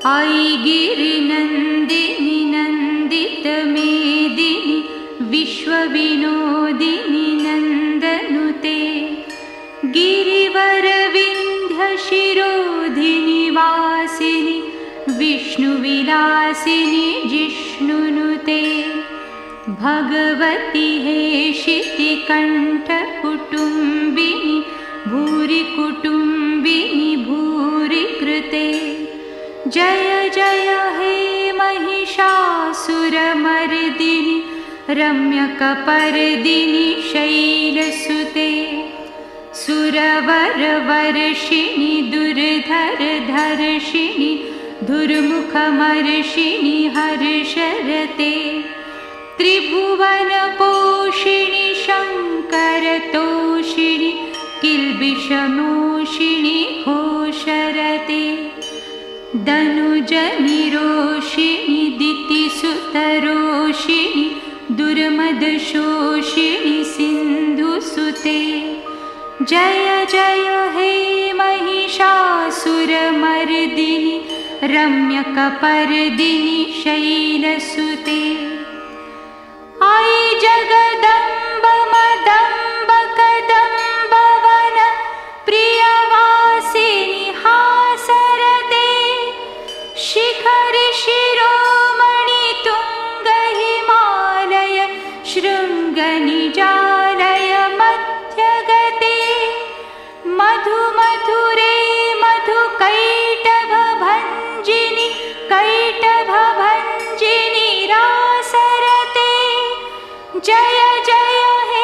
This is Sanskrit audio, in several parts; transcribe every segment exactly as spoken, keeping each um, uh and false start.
आई गिरिनन्दिनि नन्दितमेदिनि विश्वविनोदिनि नन्दनुते गिरिवरविन्ध्यशिरोधिनि वासिनि विष्णुविलासिनि जिष्णुनुते भगवति हेशितिकण्ठकुटुम्बिनि भूरि कुटुम्बिनि भूरि कृते जय जय हे महिषासुरमर्दिनि रम्यकपर्दिनि शैलसुते सुरवरवर्षिणि दुर्धरधर्षिणि दुर्मुखमर्षिणि हर्षरते त्रिभुवनपोषिणि शङ्करतोषिणि किल्बिषमोषिणि घोषरते दनुजनिरोषिणि दितिसुतरोषिणि दुर्मदशोषिणि सिन्धुसुते जय जय हे महिषासुरमर्दिनि रम्यकपर्दिनि शैलसुते आई जगदम्ब मदम्ब कदम्ब वन प्रियवासिनि हासरते शिखरि शिरोमणि तुंग हिमालय शृङ्गनिजालय मध्यगते मधु मधुरे मधु कैटभ भञ्जिनि कैटभ भञ्जिनि रासरते जय जय हे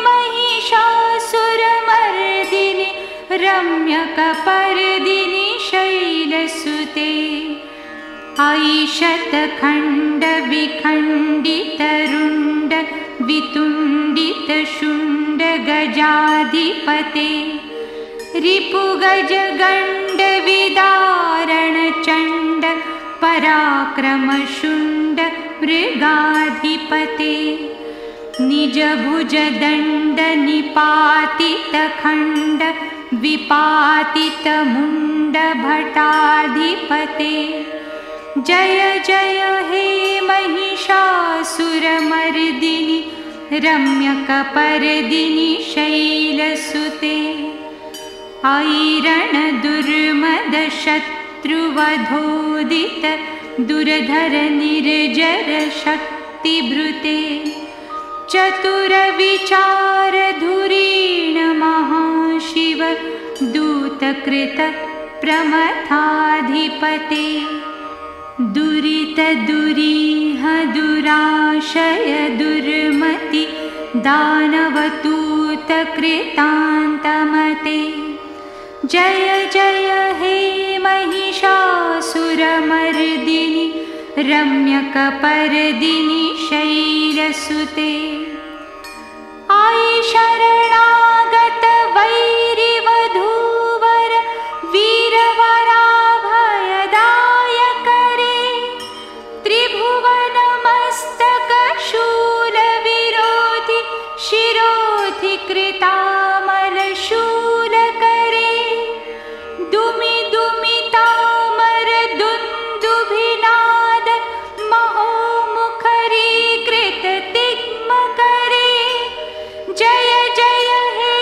महिषासुरमर्दिनि रम्यकपर्दिनि शैलसुते आई शतखण्ड विखण्डितरुण्ड वितुण्डितशुण्ड गजाधिपते रिपुगजगण्ड विदारणचण्ड पराक्रमशुण्ड मृगाधिपते निजभुजदण्ड निपातितखण्ड विपातितमुण्ड भटाधिपते जय जय हे महिषासुरमर्दिनि रम्यकपर्दिनि शैलसुते आई रणदुर्मदशत्रुवधोदित दुर्धर निर्जर शक्तिभृते चतुरविचारधुरीण महाशिव दूतकृत प्रमथाधिपते दुरित दुरीह दुराशय दुर्मति दानवतूत कृतान्तमते जय जय हे महिषासुरमर्दिनि रम्यकपर्दिनि शैलसुते आई शरणागत वैरिवधूवर वीरवराभयदायकरे त्रिभुवनमस्तकशूलविरोधि शिरोधि कृतामलशूलकरे दुमि दुमितामर दुन्दुभिनाद महोमुखरीकृत तिग्मकरे जय जय हे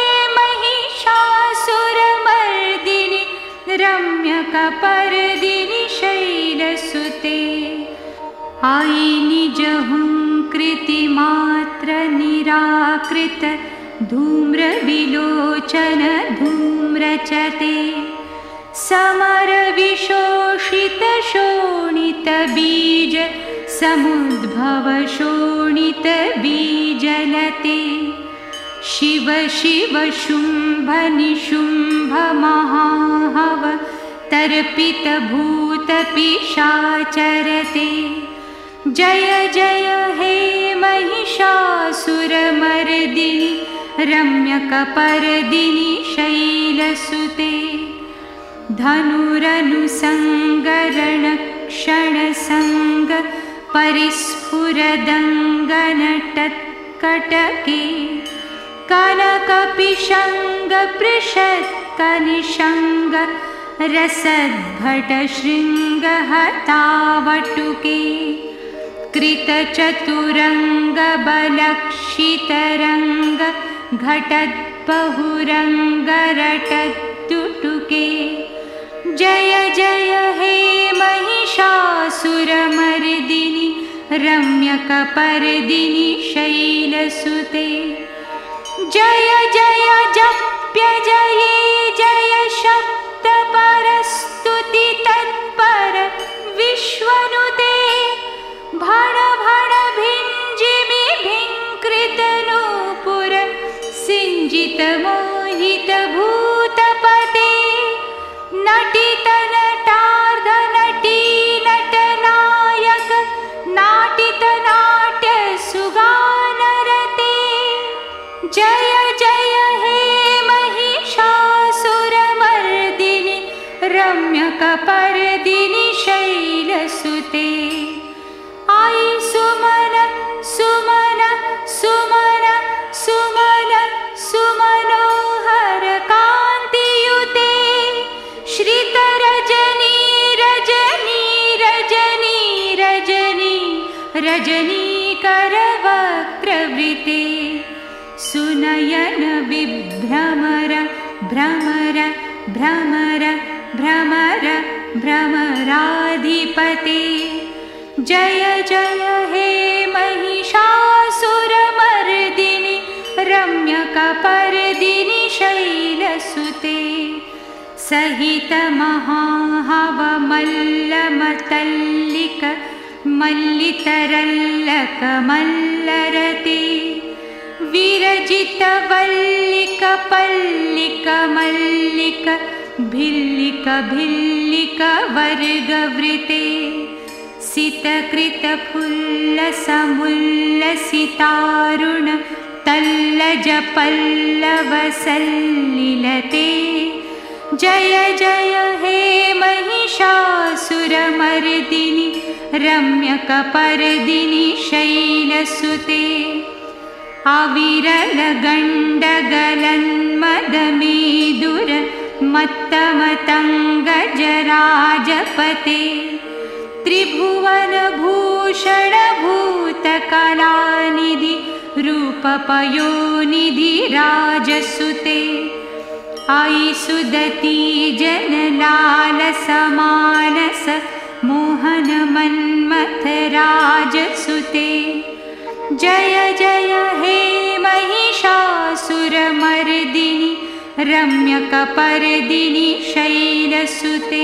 महिषासुरमर्दिनि रम्यकपर्दिनि शैलसुते आई निजहुङ्कृतिमात्र निराकृत धूम्रविलोचन धूम्रचते समरविशोषित शोणितबीज समुद्भव शोणित बीजलते शिव शिव शुम्भ निशुम्भ महाहव तर्पित भूत पिशाचरते जय जय हे महिषासुरमर्दिनि रम्यकपर्दिनि शैलसुते धनुरनुसङ्गरणक्षणसङ्ग परिस्फुरदङ्गनटत्कटके कनकपिशङ्ग पृषत्कनिशङ्ग रसद्भटशृङ्गहतावटुके कृतचतुरङ्गबलक्षितरङ्ग घटद्बहुरङ्गरटद्दुटुके जय जय हे महिषासुरमर्दिनि रम्यकपर्दिनि शैलसुते जय जय जप्यजये जय शब्दपरस्तुति तत्पर विश्वनुते भण भण भिञ्जिमि भिङ्कृतनूपुर सिञ्जितमोहितभूतपते नटितनटार्धनटी नटनायक नाटितनाट्यसुगानरते जय जय हे महिषासुरमर्दिनि रम्यकपर्दिनि शैलसुते आई सुमन सुमन सुमन सुमन सुमनोहर कान्तियुते श्रितरजनी रजनी रजनी रजनी रजनीकरवक्त्रवृते सुनयन विभ्रमर भ्रमर भ्रमर भ्रमर भ्रमराधिपते जय जय हे महिषासुरमर्दिनि रम्यकपर्दिनि शैलसुते सहित महाहवमल्लमतल्लिक मल्लितरल्लक मल्लरते विरजित वल्लिक पल्लिक मल्लिक भिल्लिक भिल्लिक वर्गवृते सितकृतफुल्लसमुल्लसितारुण तल्लज पल्लवसल्लिलते जय जय हे महिषासुरमर्दिनि रम्यकपर्दिनि शैलसुते अविरलगण्डगलन्मदमेदुर मत्तमतङ्गजराजपते त्रिभुवनभूषणभूतकलानिधि रूपपयोनिधि राजसुते आई सुदती जनलालसमानस मोहनमन्मथ राजसुते जय जय हे महिषासुरमर्दिनि रम्यकपर्दिनि शैलसुते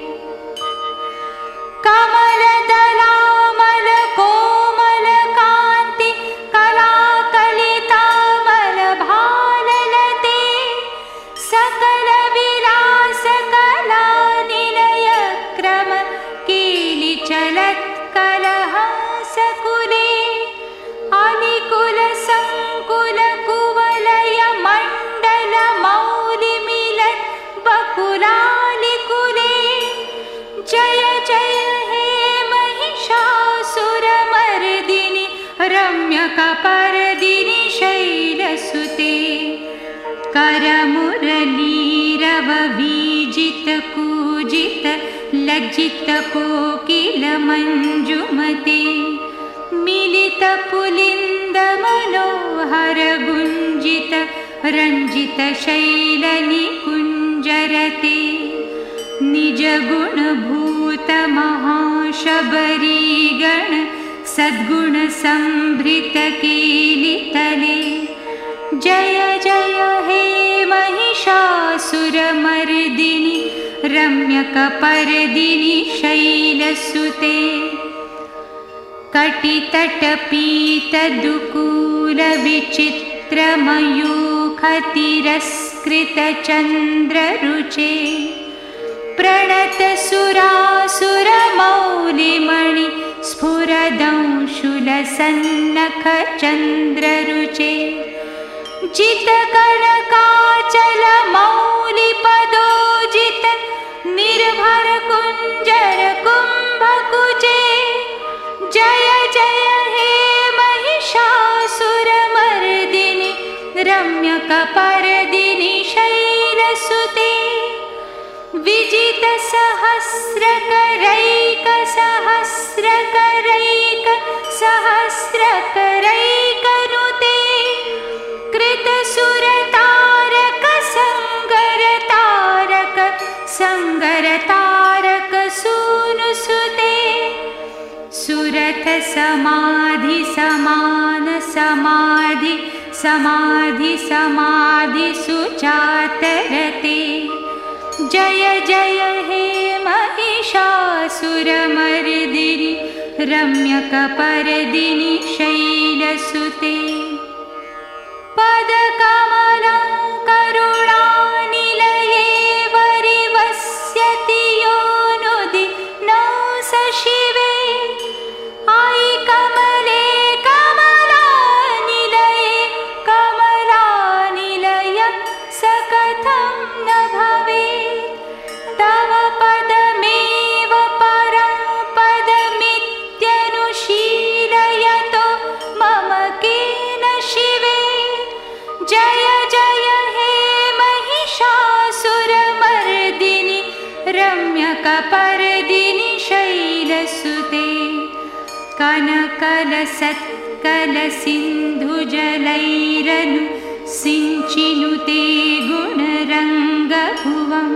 कमलदलामल कोमलकान्ति कलाकलितामल भाललते सकलविलास कलानिलयक्रम केलिचलत्कलहासकुले अलिकुल संकुल कुवलय मण्डल मौलिमिलत् बकुलालिकुले जय जय हे महिषासुरमर्दिनि रम्यकपर्दिनि शैलसुते करमुरलीरववीजित कूजित लज्जित कोकिल मञ्जुमते मिलित पुलिन्द मनोहर गुञ्जित रञ्जित शैलनिकुञ्जरते निज गुणभूत महाशबरीगण सद्गुण संभृत केलितले जय जय हे महिषासुरमर्दिनि रम्यकपर्दिनि शैलसुते कटितटपीतदुकूलविचित्रमयूखतिरस्कृतचन्द्ररुचे प्रणतसुरासुरमौलिमणि स्फुरदंशुलसन्नखचन्द्ररुचे जितकनकाचलमौलिपदोजित निर्भरकुञ्जरकुम्भकुचे जय जय हे महिषासुरमर्दिनि रम्यकपर्दिनि शैलसुते विजितसहस्रकरैकसहस्रकरैक सहस्रकरैकनुते कृतसुरतारक संगरतारक संगरतारक सूनुसुते सुरथ समाधि समान समाधि समाधि समाधि सुचातरते जय जय हे महिषासुरमर्दिनि रम्यकपर्दिनि शैलसुते पदकमलं करुणानिलये वरिवस्यति योनुदि नौ स शिवे आई कमले कमलानिलये कमलानिलय स कथं न भवेत् तव पदमेव परं पदमित्यनुशीलयतो मम केन शिवे जय जय हे महिषासुरमर्दिनि रम्यकपर्दिनि शैलसुते कनकलसत्कलसिन्धुजलैरनु सिञ्चिनुते गुणरङ्गभुवम्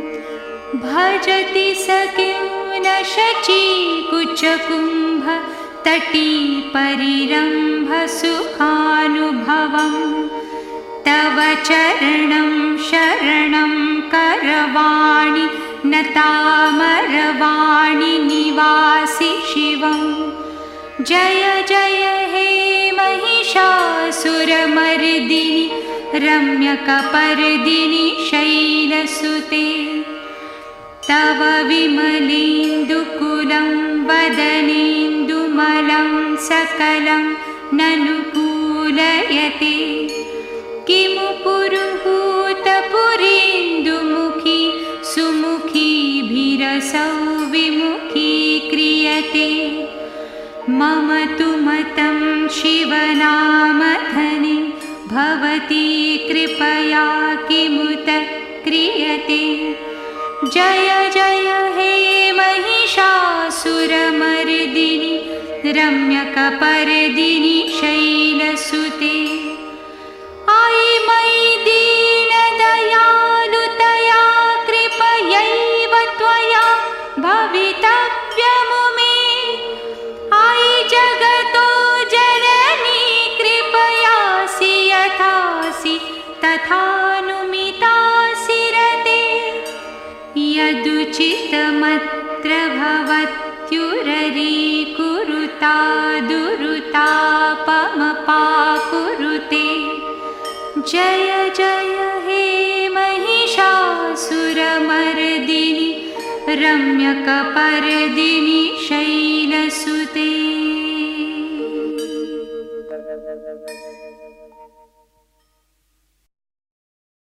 भजति स किं न शचीकुचकुम्भ तटी परिरम्भ सुखानुभवम् तव चरणं शरणं करवाणि नतामरवाणि निवासि शिवम् जय जय हे महिषासुरमर्दिनि रम्यकपर्दिनि शैलसुते तव विमलेन्दुकुलं वदनेन्दुमलं सकलं ननुकूलयते किमु पुरुहूतपुरेन्दुमुखी सुमुखीभिरसौ विमुखी क्रियते मम तु मतं शिवनामधने भवती कृपया किमुत क्रियते जय जय हे महिषासुरमर्दिनि रम्यकपर्दिनि शैलसुते आई मयि दीनदयालुतया कृपयैव त्वया भवितव्यमु मे आई जगतो जननी कृपयासि यथासि तथानुमितासि रते यदुचितमत्र भवत्युररीकुरुता दुरुतापमपाकुरुते जय जय हे महिषासुरमर्दिनि रम्यकपर्दिनि शैलसुते।